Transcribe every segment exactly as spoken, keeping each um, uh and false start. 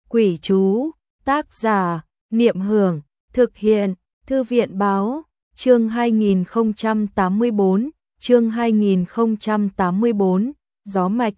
Quỷ chú, tác giả, Niệm Hưởng, thực hiện, Thư viện báo, chương hai nghìn không trăm tám mươi bốn, chương hai nghìn không trăm tám mươi bốn, gió mạch.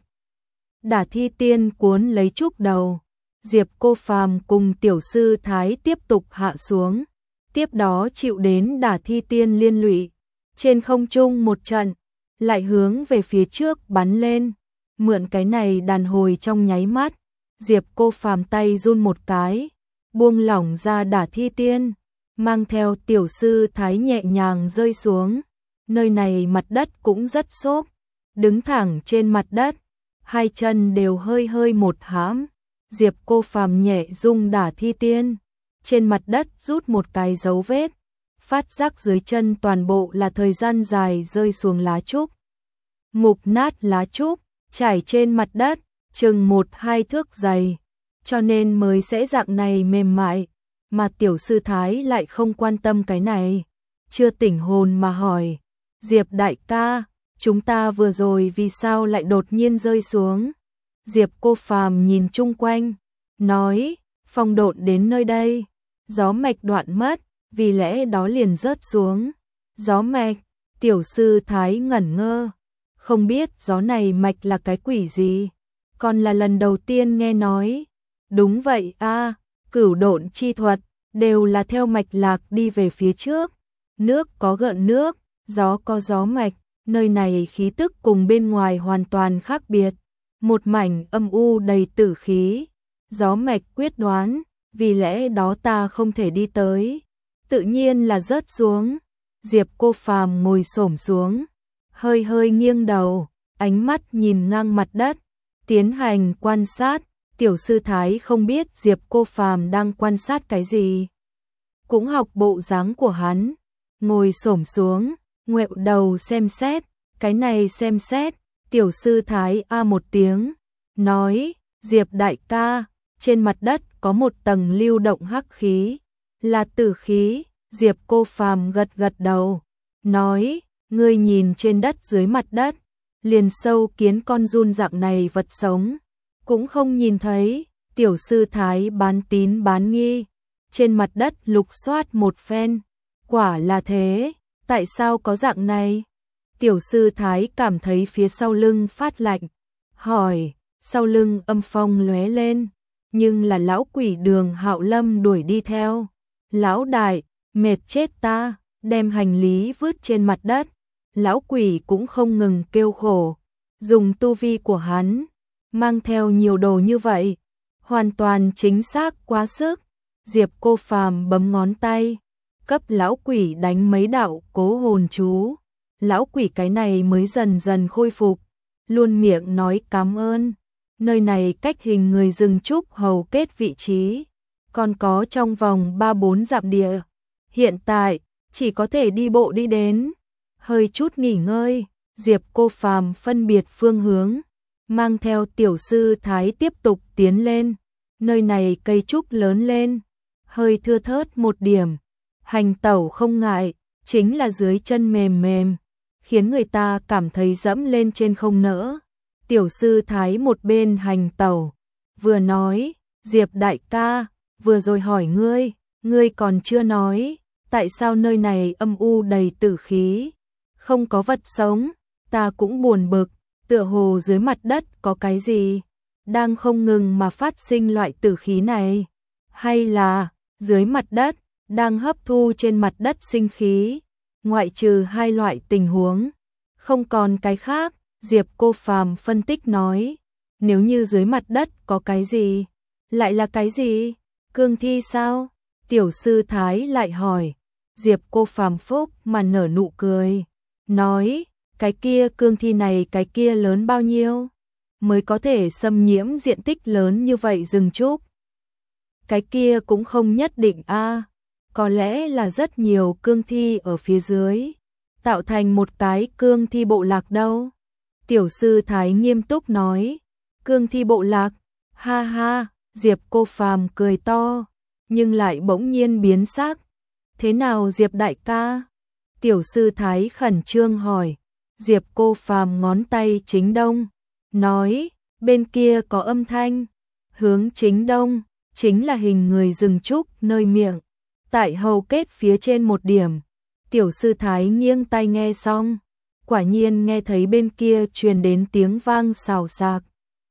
Đả Thi Tiên cuốn lấy trúc đầu, Diệp Cô Phàm cùng tiểu sư Thái tiếp tục hạ xuống, tiếp đó chịu đến Đả Thi Tiên liên lụy, trên không trung một trận, lại hướng về phía trước bắn lên, mượn cái này đàn hồi trong nháy mắt, Diệp Cô Phàm tay run một cái, buông lỏng ra Đả Thi Tiên, mang theo tiểu sư Thái nhẹ nhàng rơi xuống, nơi này mặt đất cũng rất xốp, đứng thẳng trên mặt đất, hai chân đều hơi hơi một hãm, Diệp Cô Phàm nhẹ rung Đả Thi Tiên, trên mặt đất rút một cái dấu vết, phát giác dưới chân toàn bộ là thời gian dài rơi xuống lá trúc. Mục nát lá trúc, trải trên mặt đất, chừng một hai thước dày, cho nên mới sẽ dạng này mềm mại, mà tiểu sư Thái lại không quan tâm cái này, chưa tỉnh hồn mà hỏi, Diệp đại ca, chúng ta vừa rồi vì sao lại đột nhiên rơi xuống? Diệp Cô Phàm nhìn chung quanh, nói, phong độn đến nơi đây, gió mạch đoạn mất, vì lẽ đó liền rớt xuống. Gió mạch, tiểu sư Thái ngẩn ngơ, không biết gió này mạch là cái quỷ gì, còn là lần đầu tiên nghe nói. Đúng vậy a, cửu độn chi thuật, đều là theo mạch lạc đi về phía trước, nước có gợn nước, gió có gió mạch, nơi này khí tức cùng bên ngoài hoàn toàn khác biệt, một mảnh âm u đầy tử khí, gió mạch quyết đoán, vì lẽ đó ta không thể đi tới, tự nhiên là rớt xuống. Diệp Cô Phàm ngồi xổm xuống, hơi hơi nghiêng đầu, ánh mắt nhìn ngang mặt đất, tiến hành quan sát. Tiểu sư Thái không biết Diệp Cô Phàm đang quan sát cái gì, cũng học bộ dáng của hắn, ngồi xổm xuống, ngoẹo đầu xem xét, cái này xem xét, tiểu sư Thái a một tiếng, nói, Diệp đại ca, trên mặt đất có một tầng lưu động hắc khí, là tử khí. Diệp Cô Phàm gật gật đầu, nói, ngươi nhìn trên đất dưới mặt đất, liền sâu kiến con giun dạng này vật sống, cũng không nhìn thấy. Tiểu sư Thái bán tín bán nghi, trên mặt đất lục soát một phen, quả là thế, tại sao có dạng này? Tiểu sư Thái cảm thấy phía sau lưng phát lạnh, hỏi, sau lưng âm phong lóe lên, nhưng là lão quỷ Đường Hạo Lâm đuổi đi theo. Lão đại, mệt chết ta, đem hành lý vứt trên mặt đất, lão quỷ cũng không ngừng kêu khổ, dùng tu vi của hắn, mang theo nhiều đồ như vậy, hoàn toàn chính xác quá sức. Diệp Cô Phàm bấm ngón tay, cấp lão quỷ đánh mấy đạo cố hồn chú, lão quỷ cái này mới dần dần khôi phục, luôn miệng nói cảm ơn. Nơi này cách hình người rừng trúc hầu kết vị trí, còn có trong vòng ba bốn dặm địa, hiện tại chỉ có thể đi bộ đi đến. Hơi chút nghỉ ngơi, Diệp Cô Phàm phân biệt phương hướng, mang theo tiểu sư Thái tiếp tục tiến lên. Nơi này cây trúc lớn lên, hơi thưa thớt một điểm, hành tẩu không ngại, chính là dưới chân mềm mềm, khiến người ta cảm thấy dẫm lên trên không nỡ. Tiểu sư Thái một bên hành tẩu, vừa nói, Diệp đại ca, vừa rồi hỏi ngươi, ngươi còn chưa nói, tại sao nơi này âm u đầy tử khí, không có vật sống, ta cũng buồn bực, tựa hồ dưới mặt đất có cái gì, đang không ngừng mà phát sinh loại tử khí này, hay là, dưới mặt đất, đang hấp thu trên mặt đất sinh khí, ngoại trừ hai loại tình huống, không còn cái khác. Diệp Cô Phàm phân tích nói, nếu như dưới mặt đất có cái gì, lại là cái gì? Cương thi sao? Tiểu sư Thái lại hỏi. Diệp Cô Phàm phúc mà nở nụ cười, nói, cái kia cương thi này cái kia lớn bao nhiêu, mới có thể xâm nhiễm diện tích lớn như vậy rừng trúc? Cái kia cũng không nhất định a, có lẽ là rất nhiều cương thi ở phía dưới, tạo thành một cái cương thi bộ lạc đâu. Tiểu sư Thái nghiêm túc nói, cương thi bộ lạc, ha ha. Diệp Cô Phàm cười to, nhưng lại bỗng nhiên biến sắc. Thế nào Diệp đại ca? Tiểu sư Thái khẩn trương hỏi. Diệp Cô Phàm ngón tay chính đông, nói, bên kia có âm thanh, hướng chính đông, chính là hình người rừng trúc nơi miệng, tại hầu kết phía trên một điểm. Tiểu sư thái nghiêng tai nghe xong, quả nhiên nghe thấy bên kia truyền đến tiếng vang xào xạc,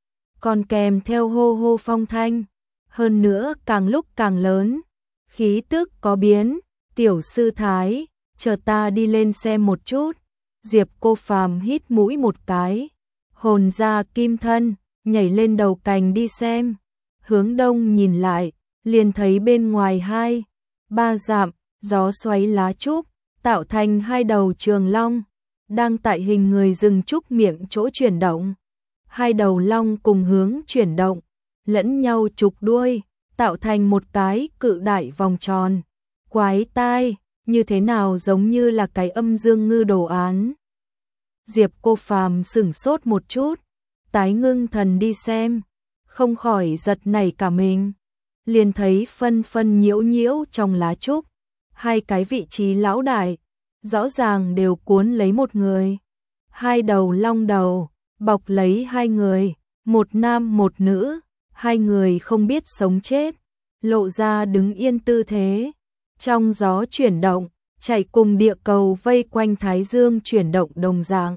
còn kèm theo hô hô phong thanh, hơn nữa càng lúc càng lớn, khí tức có biến. Tiểu sư thái, chờ ta đi lên xem một chút. Diệp Cô Phàm hít mũi một cái, hồn ra kim thân, nhảy lên đầu cành đi xem. Hướng đông nhìn lại, liền thấy bên ngoài hai, ba dặm, gió xoáy lá trúc, tạo thành hai đầu trường long, đang tại hình người rừng trúc miệng chỗ chuyển động. Hai đầu long cùng hướng chuyển động, lẫn nhau trục đuôi, tạo thành một cái cự đại vòng tròn. Quái tai, như thế nào giống như là cái âm dương ngư đồ án. Diệp Cô Phàm sửng sốt một chút, tái ngưng thần đi xem, không khỏi giật nảy cả mình. Liền thấy phân phân nhiễu nhiễu trong lá trúc, hai cái vị trí lão đại, rõ ràng đều cuốn lấy một người. Hai đầu long đầu, bọc lấy hai người, một nam một nữ, hai người không biết sống chết, lộ ra đứng yên tư thế. Trong gió chuyển động, chạy cùng địa cầu vây quanh Thái Dương chuyển động đồng dạng.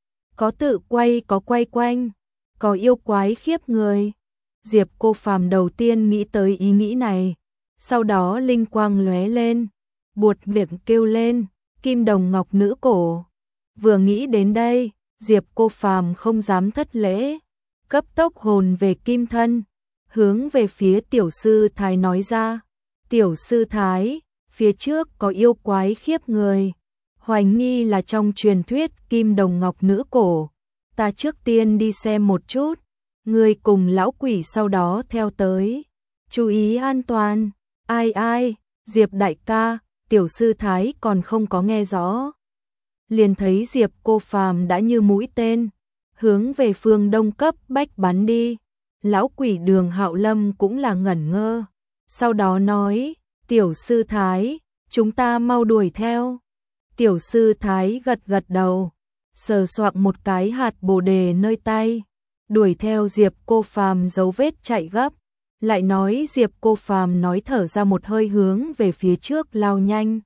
Có tự quay có quay quanh, có yêu quái khiếp người. Diệp Cô Phàm đầu tiên nghĩ tới ý nghĩ này, sau đó linh quang lóe lên, buột miệng kêu lên, kim đồng ngọc nữ cổ. Vừa nghĩ đến đây, Diệp Cô Phàm không dám thất lễ, cấp tốc hồn về kim thân, hướng về phía tiểu sư thái nói ra. Tiểu sư thái, phía trước có yêu quái khiếp người, hoài nghi là trong truyền thuyết kim đồng ngọc nữ cổ. Ta trước tiên đi xem một chút, người cùng lão quỷ sau đó theo tới. Chú ý an toàn. Ai ai, Diệp đại ca, tiểu sư thái còn không có nghe rõ. Liền thấy Diệp Cô Phàm đã như mũi tên, hướng về phương đông cấp bách bắn đi. Lão quỷ Đường Hạo Lâm cũng là ngẩn ngơ, sau đó nói, tiểu sư thái, chúng ta mau đuổi theo. Tiểu sư thái gật gật đầu, sờ soạng một cái hạt bồ đề nơi tay, đuổi theo Diệp Cô Phàm dấu vết chạy gấp, lại nói Diệp Cô Phàm nói thở ra một hơi hướng về phía trước lao nhanh.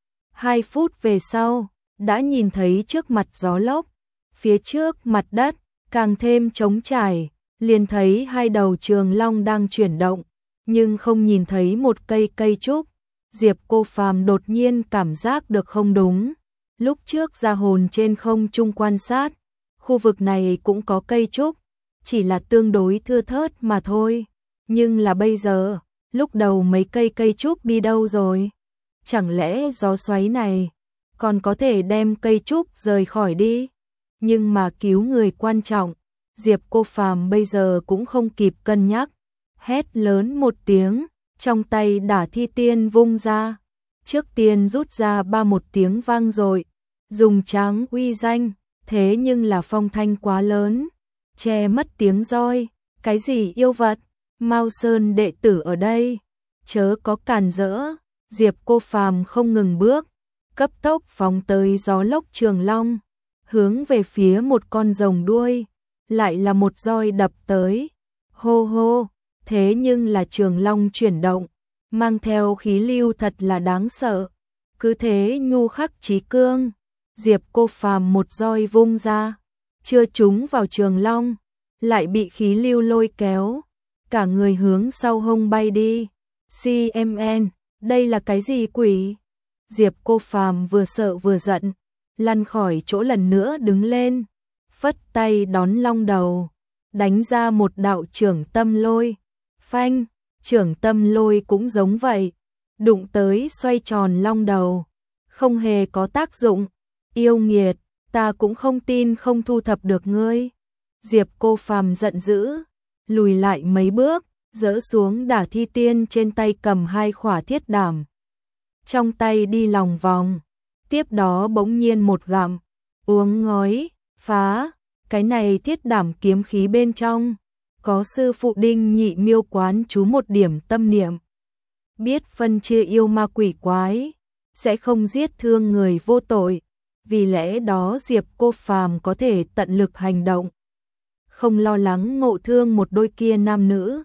Hai phút về sau, đã nhìn thấy trước mặt gió lốc, phía trước mặt đất càng thêm trống trải, liền thấy hai đầu trường long đang chuyển động, nhưng không nhìn thấy một cây cây trúc. Diệp Cô Phàm đột nhiên cảm giác được không đúng. Lúc trước ra hồn trên không trung quan sát, khu vực này cũng có cây trúc, chỉ là tương đối thưa thớt mà thôi. Nhưng là bây giờ, lúc đầu mấy cây cây trúc đi đâu rồi? Chẳng lẽ gió xoáy này còn có thể đem cây trúc rời khỏi đi? Nhưng mà cứu người quan trọng, Diệp Cô Phàm bây giờ cũng không kịp cân nhắc, hét lớn một tiếng, trong tay đả thi tiên vung ra, trước tiên rút ra ba một tiếng vang dội, dùng tráng uy danh, thế nhưng là phong thanh quá lớn, che mất tiếng roi. Cái gì yêu vật? Mao Sơn đệ tử ở đây, chớ có cản rỡ. Diệp Cô Phàm không ngừng bước, cấp tốc phóng tới gió lốc trường long, hướng về phía một con rồng đuôi, lại là một roi đập tới. Hô hô, thế nhưng là trường long chuyển động, mang theo khí lưu thật là đáng sợ, cứ thế nhu khắc chí cương. Diệp Cô Phàm một roi vung ra, chưa trúng vào trường long, lại bị khí lưu lôi kéo, cả người hướng sau hông bay đi. xê em en, đây là cái gì quỷ? Diệp Cô Phàm vừa sợ vừa giận, lăn khỏi chỗ lần nữa đứng lên, phất tay đón long đầu, đánh ra một đạo trưởng tâm lôi. Phanh, trưởng tâm lôi cũng giống vậy, đụng tới xoay tròn long đầu, không hề có tác dụng. Yêu nghiệt, ta cũng không tin không thu thập được ngươi. Diệp Cô Phàm giận dữ, lùi lại mấy bước, dỡ xuống đả thi tiên trên tay, cầm hai khỏa thiết đảm trong tay đi lòng vòng, tiếp đó bỗng nhiên một gặm, uống ngói, phá. Cái này thiết đảm kiếm khí bên trong có sư phụ Đinh Nhị Miêu quán chú một điểm tâm niệm, biết phân chia yêu ma quỷ quái, sẽ không giết thương người vô tội, vì lẽ đó Diệp Cô Phàm có thể tận lực hành động, không lo lắng ngộ thương một đôi kia nam nữ.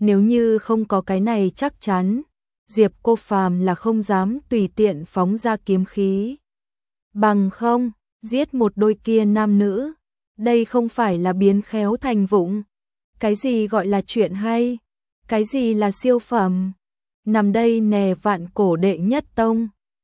Nếu như không có cái này chắc chắn, Diệp Cô Phàm là không dám tùy tiện phóng ra kiếm khí. Bằng không, giết một đôi kia nam nữ, đây không phải là biến khéo thành vụng. Cái gì gọi là chuyện hay? Cái gì là siêu phẩm? Nằm đây nè vạn cổ đệ nhất tông.